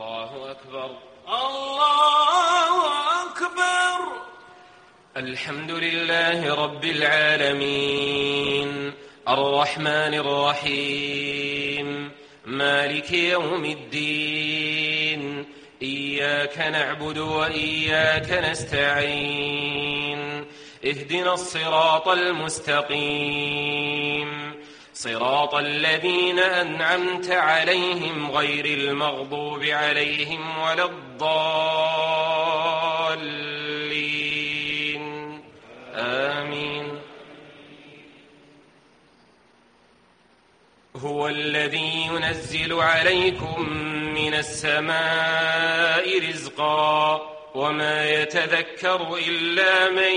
الله أكبر. الله أكبر. الحمد لله رب العالمين الرحمن الرحيم مالك يوم الدين إياك نعبد وإياك نستعين اهدنا الصراط المستقيم صراط الذين أنعمت عليهم غير المغضوب عليهم ولا الضالين آمين. هو الذي ينزل عليكم من السماء رزقا وما يتذكر إلا من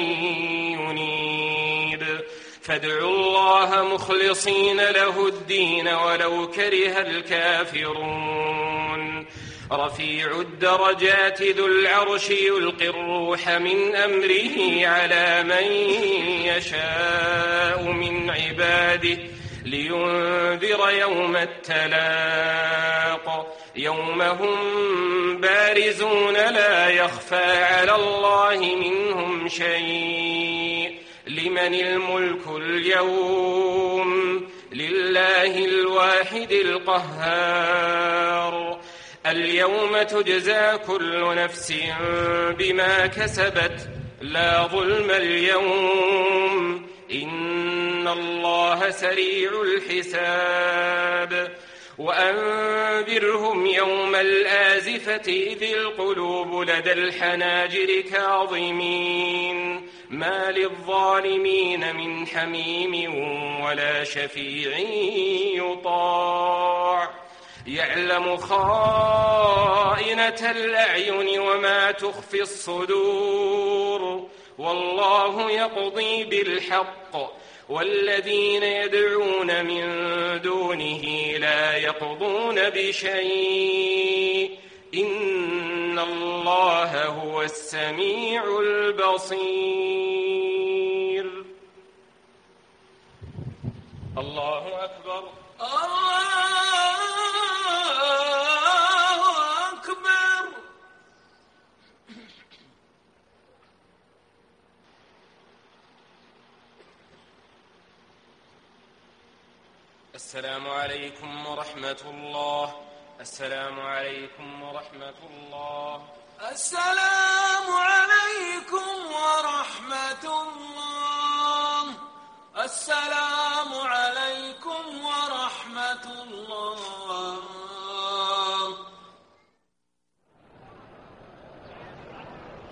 ينيب فادعوا الله مخلصين له الدين ولو كره الكافرون. رفيع الدرجات ذو العرش يلقي الروح من أمره على من يشاء من عباده لينذر يوم التلاق يوم هم بارزون لا يخفى على الله منهم شيء. لمن الملك اليوم لله الواحد القهار. اليوم تجزى كل نفس بما كسبت لا ظلم اليوم إن الله سريع الحساب. وأنذرهم يوم الآزفة إذ القلوب لدى الحناجر كاظمين ما للظالمين من حميم ولا شفيع يطاع. يعلم خائنة الأعين وما تخفي الصدور والله يقضي بالحق والذين يدعون من دونه لا يقضون بشيء إن الله هو السميع البصير. الله أكبر. الله أكبر. السلام عليكم ورحمة الله. السلام عليكم ورحمة الله. السلام عليكم ورحمة الله. السلام عليكم ورحمة الله.